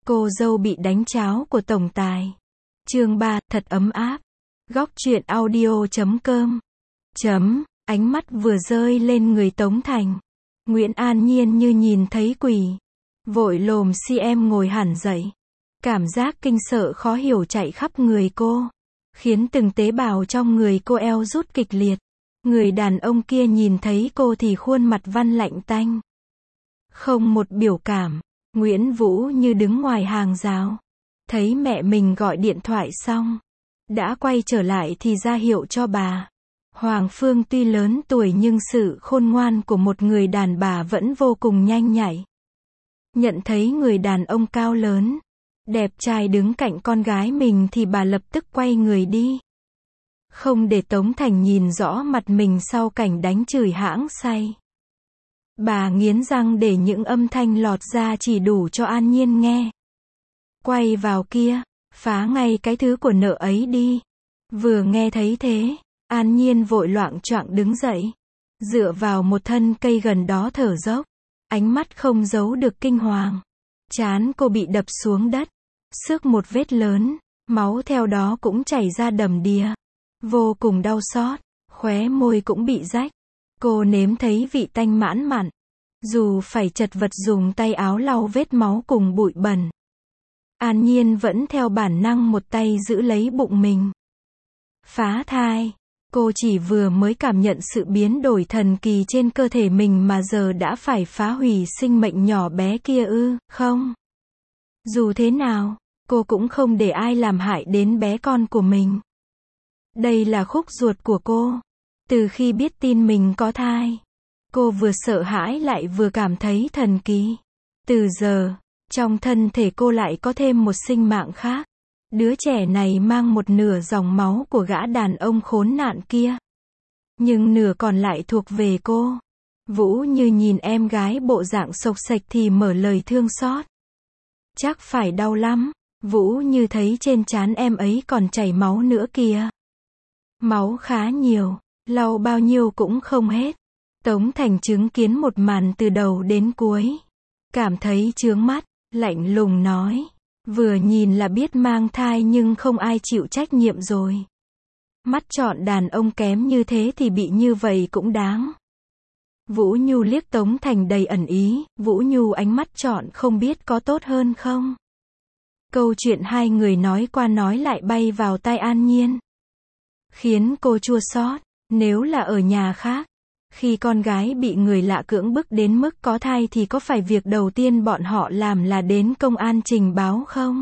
Cô dâu bị đánh cháo của tổng tài. Chương 3, thật ấm áp. Góc truyện audio.com. Ánh mắt vừa rơi lên người Tống Thành. Nguyễn An Nhiên như nhìn thấy quỷ. Vội lồm si em ngồi hẳn dậy. Cảm giác kinh sợ khó hiểu chạy khắp người cô. Khiến từng tế bào trong người cô eo rút kịch liệt. Người đàn ông kia nhìn thấy cô thì khuôn mặt văn lạnh tanh. Không một biểu cảm. Nguyễn Vũ như đứng ngoài hàng rào. Thấy mẹ mình gọi điện thoại xong. Đã quay trở lại thì ra hiệu cho bà. Hoàng Phương tuy lớn tuổi nhưng sự khôn ngoan của một người đàn bà vẫn vô cùng nhanh nhạy. Nhận thấy người đàn ông cao lớn, đẹp trai đứng cạnh con gái mình thì bà lập tức quay người đi. Không để Tống Thành nhìn rõ mặt mình sau cảnh đánh chửi hãng say. Bà nghiến răng để những âm thanh lọt ra chỉ đủ cho An Nhiên nghe. Quay vào kia, phá ngay cái thứ của nợ ấy đi. Vừa nghe thấy thế, An Nhiên vội loạng choạng đứng dậy. Dựa vào một thân cây gần đó thở dốc. Ánh mắt không giấu được kinh hoàng. Trán cô bị đập xuống đất. Xước một vết lớn, máu theo đó cũng chảy ra đầm đìa. Vô cùng đau xót, khóe môi cũng bị rách. Cô nếm thấy vị tanh mãn mặn. Dù phải chật vật dùng tay áo lau vết máu cùng bụi bẩn. An Nhiên vẫn theo bản năng một tay giữ lấy bụng mình. Phá thai. Cô chỉ vừa mới cảm nhận sự biến đổi thần kỳ trên cơ thể mình mà giờ đã phải phá hủy sinh mệnh nhỏ bé kia ư, không? Dù thế nào, cô cũng không để ai làm hại đến bé con của mình. Đây là khúc ruột của cô. Từ khi biết tin mình có thai, cô vừa sợ hãi lại vừa cảm thấy thần kỳ. Từ giờ, trong thân thể cô lại có thêm một sinh mạng khác. Đứa trẻ này mang một nửa dòng máu của gã đàn ông khốn nạn kia. Nhưng nửa còn lại thuộc về cô. Vũ Như nhìn em gái bộ dạng xộc xệch thì mở lời thương xót. Chắc phải đau lắm. Vũ Như thấy trên trán em ấy còn chảy máu nữa kìa. Máu khá nhiều, lau bao nhiêu cũng không hết. Tống Thành chứng kiến một màn từ đầu đến cuối. Cảm thấy chướng mắt, lạnh lùng nói. Vừa nhìn là biết mang thai nhưng không ai chịu trách nhiệm rồi. Mắt chọn đàn ông kém như thế thì bị như vậy cũng đáng. Vũ Nhu liếc Tống Thành đầy ẩn ý. Vũ Nhu ánh mắt chọn không biết có tốt hơn không. Câu chuyện hai người nói qua nói lại bay vào tai An Nhiên. Khiến cô chua xót. Nếu là ở nhà khác, khi con gái bị người lạ cưỡng bức đến mức có thai thì có phải việc đầu tiên bọn họ làm là đến công an trình báo không?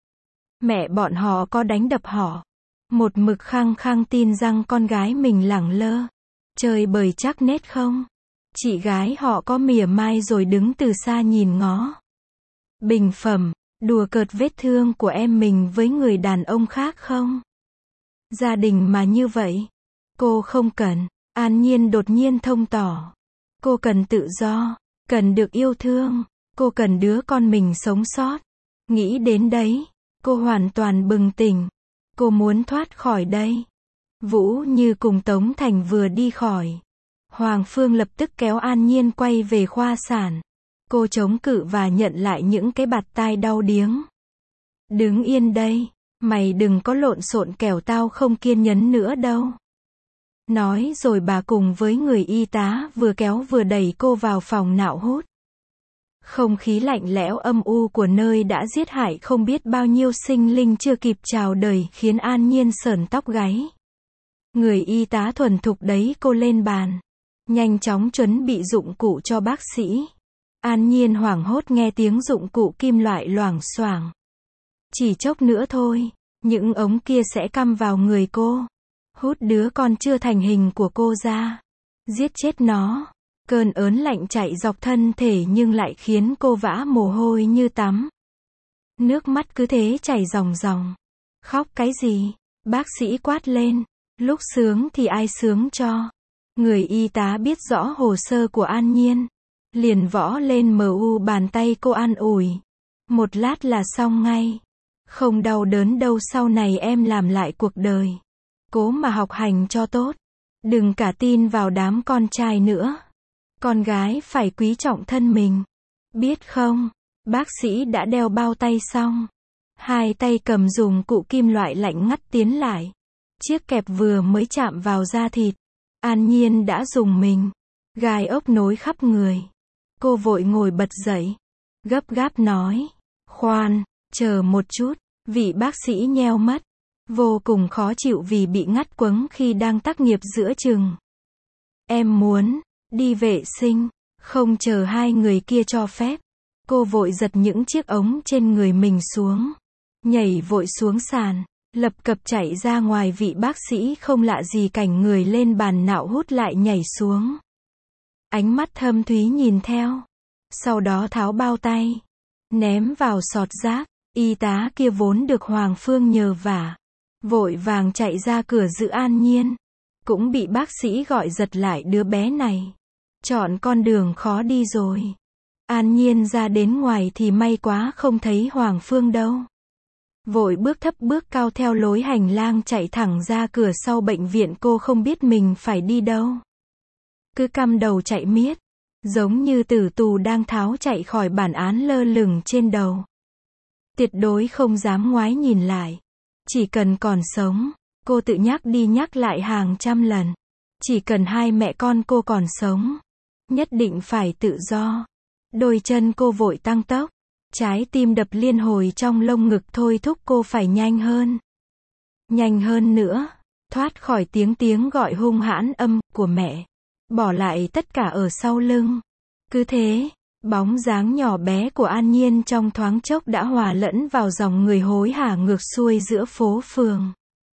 Mẹ bọn họ có đánh đập họ. Một mực khăng khăng tin rằng con gái mình lẳng lơ, chơi bời chắc nết không? Chị gái họ có mỉa mai rồi đứng từ xa nhìn ngó. Bình phẩm, đùa cợt vết thương của em mình với người đàn ông khác không? Gia đình mà như vậy, cô không cần. An Nhiên đột nhiên thông tỏ. Cô cần tự do, cần được yêu thương, cô cần đứa con mình sống sót. Nghĩ đến đấy, cô hoàn toàn bừng tỉnh. Cô muốn thoát khỏi đây. Vũ Như cùng Tống Thành vừa đi khỏi. Hoàng Phương lập tức kéo An Nhiên quay về khoa sản. Cô chống cự và nhận lại những cái bạt tai đau điếng. Đứng yên đây, mày đừng có lộn xộn kẻo tao không kiên nhẫn nữa đâu. Nói rồi bà cùng với người y tá vừa kéo vừa đẩy cô vào phòng nạo hút. Không khí lạnh lẽo âm u của nơi đã giết hại không biết bao nhiêu sinh linh chưa kịp chào đời khiến An Nhiên sởn tóc gáy. Người y tá thuần thục đẩy cô lên bàn. Nhanh chóng chuẩn bị dụng cụ cho bác sĩ. An Nhiên hoảng hốt nghe tiếng dụng cụ kim loại loảng xoảng. Chỉ chốc nữa thôi, những ống kia sẽ cắm vào người cô. Hút đứa con chưa thành hình của cô ra. Giết chết nó. Cơn ớn lạnh chạy dọc thân thể nhưng lại khiến cô vã mồ hôi như tắm. Nước mắt cứ thế chảy ròng ròng. Khóc cái gì? Bác sĩ quát lên. Lúc sướng thì ai sướng cho? Người y tá biết rõ hồ sơ của An Nhiên. Liền võ lên mu bàn tay cô an ủi. Một lát là xong ngay. Không đau đớn đâu, sau này em làm lại cuộc đời. Cố mà học hành cho tốt. Đừng cả tin vào đám con trai nữa. Con gái phải quý trọng thân mình. Biết không? Bác sĩ đã đeo bao tay xong. Hai tay cầm dùng cụ kim loại lạnh ngắt tiến lại. Chiếc kẹp vừa mới chạm vào da thịt. An Nhiên đã rùng mình. Gai ốc nối khắp người. Cô vội ngồi bật dậy. Gấp gáp nói. Khoan, chờ một chút. Vị bác sĩ nheo mắt. Vô cùng khó chịu vì bị ngắt quẫng khi đang tác nghiệp giữa chừng. Em muốn đi vệ sinh. Không chờ hai người kia cho phép. Cô vội giật những chiếc ống trên người mình xuống. Nhảy vội xuống sàn. Lập cập chạy ra ngoài. Vị bác sĩ không lạ gì cảnh người lên bàn nạo hút lại nhảy xuống. Ánh mắt thâm thúy nhìn theo. Sau đó tháo bao tay. Ném vào sọt rác. Y tá kia vốn được Hoàng Phương nhờ vả. Vội vàng chạy ra cửa giữ An Nhiên. Cũng bị bác sĩ gọi giật lại đứa bé này. Chọn con đường khó đi rồi. An Nhiên ra đến ngoài thì may quá không thấy Hoàng Phương đâu. Vội bước thấp bước cao theo lối hành lang chạy thẳng ra cửa sau bệnh viện. Cô không biết mình phải đi đâu. Cứ căm đầu chạy miết. Giống như tử tù đang tháo chạy khỏi bản án lơ lửng trên đầu. Tuyệt đối không dám ngoái nhìn lại. Chỉ cần còn sống, cô tự nhắc đi nhắc lại hàng trăm lần. Chỉ cần hai mẹ con cô còn sống, nhất định phải tự do. Đôi chân cô vội tăng tốc. Trái tim đập liên hồi trong lồng ngực thôi thúc cô phải nhanh hơn. Nhanh hơn nữa. Thoát khỏi tiếng gọi hung hãn âm của mẹ. Bỏ lại tất cả ở sau lưng. Cứ thế, bóng dáng nhỏ bé của An Nhiên trong thoáng chốc đã hòa lẫn vào dòng người hối hả ngược xuôi giữa phố phường.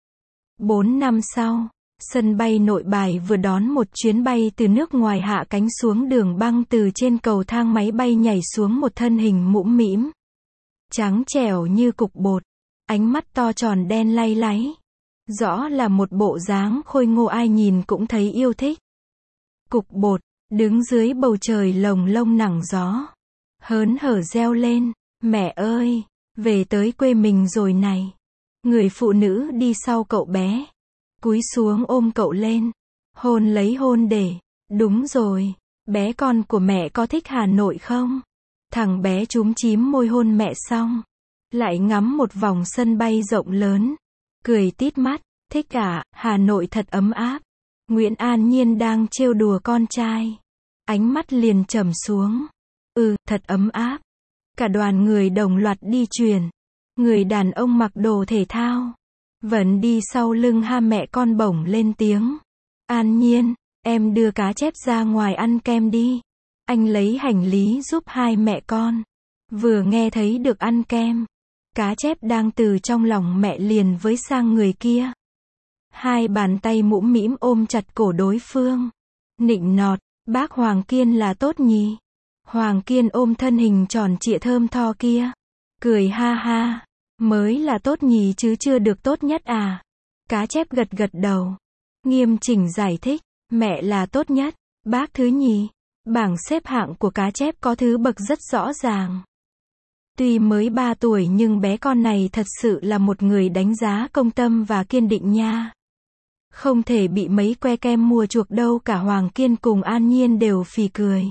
4 năm sau, sân bay Nội Bài vừa đón một chuyến bay từ nước ngoài hạ cánh xuống đường băng. Từ trên cầu thang máy bay nhảy xuống một thân hình mũm mĩm. Trắng trẻo như cục bột. Ánh mắt to tròn đen lay láy. Rõ là một bộ dáng khôi ngô ai nhìn cũng thấy yêu thích. Cục bột, đứng dưới bầu trời lồng lông nặng gió. Hớn hở reo lên, mẹ ơi, về tới quê mình rồi này. Người phụ nữ đi sau cậu bé. Cúi xuống ôm cậu lên. Hôn lấy hôn để. Đúng rồi, bé con của mẹ có thích Hà Nội không? Thằng bé chúm chím môi hôn mẹ xong. Lại ngắm một vòng sân bay rộng lớn. Cười tít mắt, thích à, Hà Nội thật ấm áp. Nguyễn An Nhiên đang trêu đùa con trai. Ánh mắt liền trầm xuống. Thật ấm áp. Cả đoàn người đồng loạt đi truyền. Người đàn ông mặc đồ thể thao. Vẫn đi sau lưng hai mẹ con bổng lên tiếng. An Nhiên, em đưa cá chép ra ngoài ăn kem đi. Anh lấy hành lý giúp hai mẹ con. Vừa nghe thấy được ăn kem. Cá chép đang từ trong lòng mẹ liền với sang người kia. Hai bàn tay mũm mĩm ôm chặt cổ đối phương. Nịnh nọt, bác Hoàng Kiên là tốt nhỉ? Hoàng Kiên ôm thân hình tròn trịa thơm tho kia. Cười ha ha, mới là tốt nhỉ chứ chưa được tốt nhất à? Cá chép gật gật đầu. Nghiêm chỉnh giải thích, mẹ là tốt nhất, bác thứ nhì. Bảng xếp hạng của cá chép có thứ bậc rất rõ ràng. Tuy mới 3 tuổi nhưng bé con này thật sự là một người đánh giá công tâm và kiên định nha. Không thể bị mấy que kem mua chuộc đâu. Cả Hoàng Kiên cùng An Nhiên đều phì cười.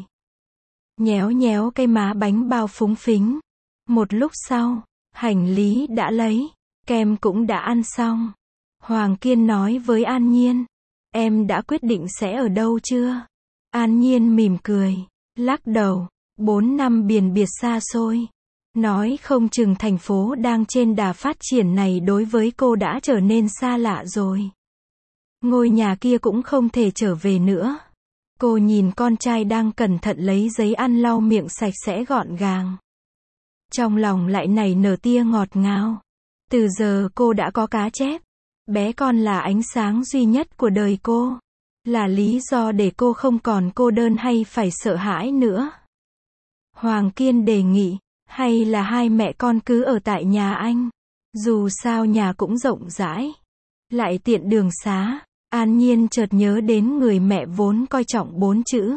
Nhéo nhéo cây má bánh bao phúng phính. Một lúc sau, hành lý đã lấy, kem cũng đã ăn xong. Hoàng Kiên nói với An Nhiên, em đã quyết định sẽ ở đâu chưa? An Nhiên mỉm cười, lắc đầu, 4 năm biển biệt xa xôi. Nói không chừng thành phố đang trên đà phát triển này đối với cô đã trở nên xa lạ rồi. Ngôi nhà kia cũng không thể trở về nữa. Cô nhìn con trai đang cẩn thận lấy giấy ăn lau miệng sạch sẽ gọn gàng. Trong lòng lại nảy nở tia ngọt ngào. Từ giờ cô đã có cá chép. Bé con là ánh sáng duy nhất của đời cô. Là lý do để cô không còn cô đơn hay phải sợ hãi nữa. Hoàng Kiên đề nghị, hay là hai mẹ con cứ ở tại nhà anh. Dù sao nhà cũng rộng rãi. Lại tiện đường xá. An Nhiên chợt nhớ đến người mẹ vốn coi trọng 4 chữ.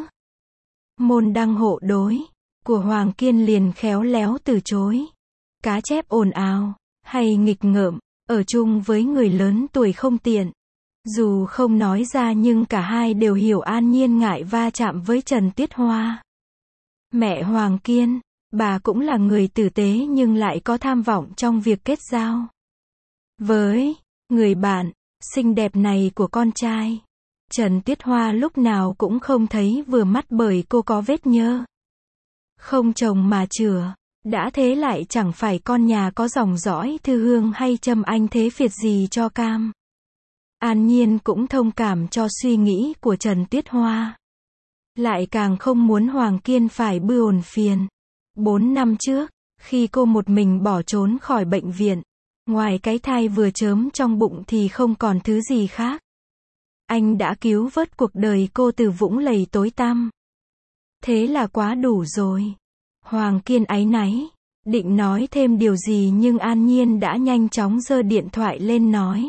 Môn đăng hộ đối. Của Hoàng Kiên liền khéo léo từ chối. Cá chép ồn ào, hay nghịch ngợm, ở chung với người lớn tuổi không tiện. Dù không nói ra nhưng cả hai đều hiểu An Nhiên ngại va chạm với Trần Tuyết Hoa. Mẹ Hoàng Kiên, Bà cũng là người tử tế nhưng lại có tham vọng trong việc kết giao với người bạn xinh đẹp này của con trai. Trần Tuyết Hoa lúc nào cũng không thấy vừa mắt bởi cô có vết nhơ không chồng mà chửa. Đã thế lại chẳng phải con nhà có dòng dõi Thư Hương hay Trâm Anh thế phiệt gì cho cam. An Nhiên cũng thông cảm cho suy nghĩ của Trần Tuyết Hoa. Lại càng không muốn Hoàng Kiên phải buồn phiền. 4 năm trước, khi cô một mình bỏ trốn khỏi bệnh viện, ngoài cái thai vừa chớm trong bụng thì không còn thứ gì khác. Anh đã cứu vớt cuộc đời cô từ vũng lầy tối tăm. Thế là quá đủ rồi. Hoàng Kiên áy náy, định nói thêm điều gì nhưng An Nhiên đã nhanh chóng giơ điện thoại lên nói.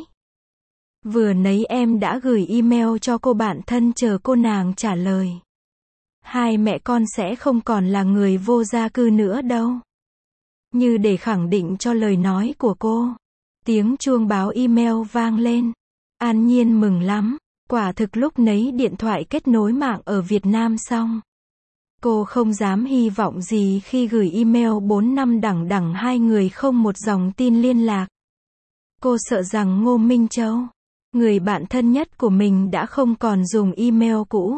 Vừa nãy em đã gửi email cho cô bạn thân chờ cô nàng trả lời. Hai mẹ con sẽ không còn là người vô gia cư nữa đâu. Như để khẳng định cho lời nói của cô. Tiếng chuông báo email vang lên. An Nhiên mừng lắm. Quả thực lúc nấy điện thoại kết nối mạng ở Việt Nam xong. Cô không dám hy vọng gì khi gửi email 4 năm đằng đẵng hai người không một dòng tin liên lạc. Cô sợ rằng Ngô Minh Châu, người bạn thân nhất của mình đã không còn dùng email cũ.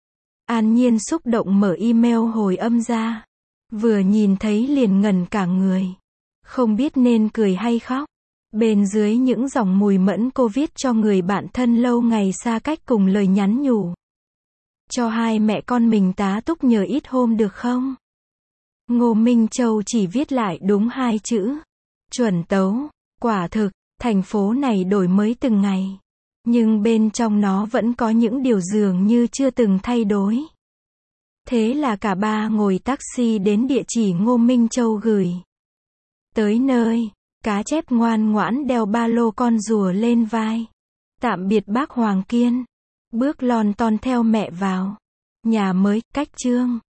An Nhiên xúc động mở email hồi âm ra. Vừa nhìn thấy liền ngẩn cả người. Không biết nên cười hay khóc. Bên dưới những dòng mùi mẫn cô viết cho người bạn thân lâu ngày xa cách cùng lời nhắn nhủ. Cho hai mẹ con mình tá túc nhờ ít hôm được không? Ngô Minh Châu chỉ viết lại đúng 2 chữ. Chuẩn tấu. Quả thực, thành phố này đổi mới từng ngày. Nhưng bên trong nó vẫn có những điều dường như chưa từng thay đổi. Thế là cả ba ngồi taxi đến địa chỉ Ngô Minh Châu gửi. Tới nơi, cá chép ngoan ngoãn đeo ba lô con rùa lên vai. Tạm biệt bác Hoàng Kiên. Bước lon ton theo mẹ vào nhà mới, cách Trương